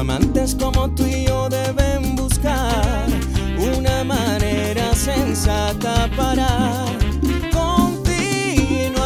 Amantes como tú y yo deben buscar una manera sensata para continuar.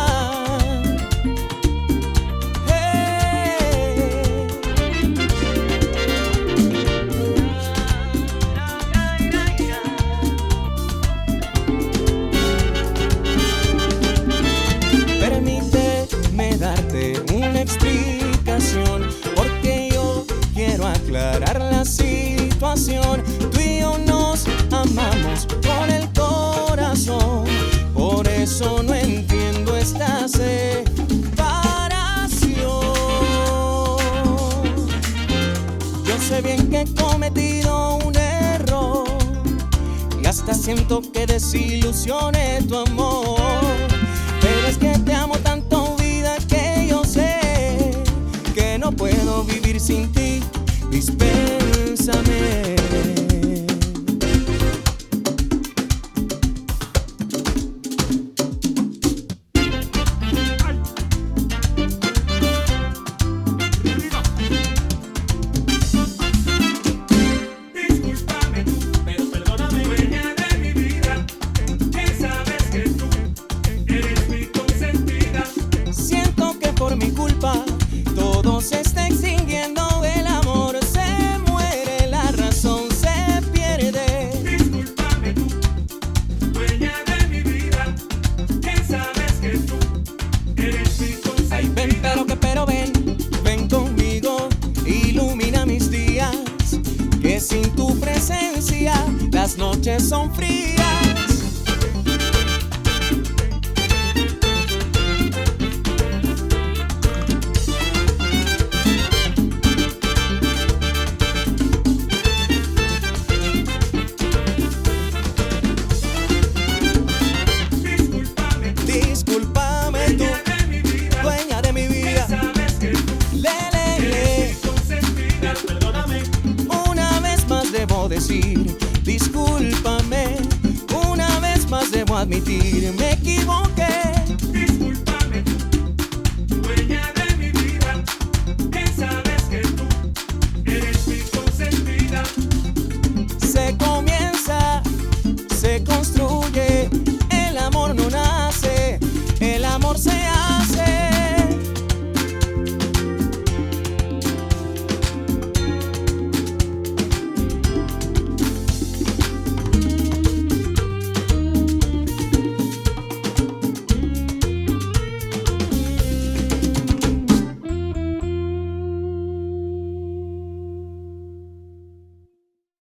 Permíteme darte una explicación, porque yo quiero aclarar la situación. Tú y yo nos amamos con el corazón, por eso no entiendo esta separación. Yo sé bien que he cometido un error y hasta siento que desilusioné tu amor, pero es que te amo tanto, vida, que yo sé que no puedo vivir sin ti. Dispénsame. Discúlpame, pero perdóname, dueña de mi vida, que sabes que tú eres mi consentida. Siento que por mi culpa todo se está extinguiendo, el amor se muere, la razón se pierde. Discúlpame tú, dueña de mi vida, que sabes que tú eres mi consentida. Ay, ven, pero ven conmigo, ilumina mis días, que sin tu presencia las noches son frías. Discúlpame, Discúlpame tú, dueña de mi vida, dueña de mi que vida. sabes que tú Lele, eres mi consentida. Perdóname, una vez más debo decir, discúlpame, una vez más debo admitir, me equivoqué.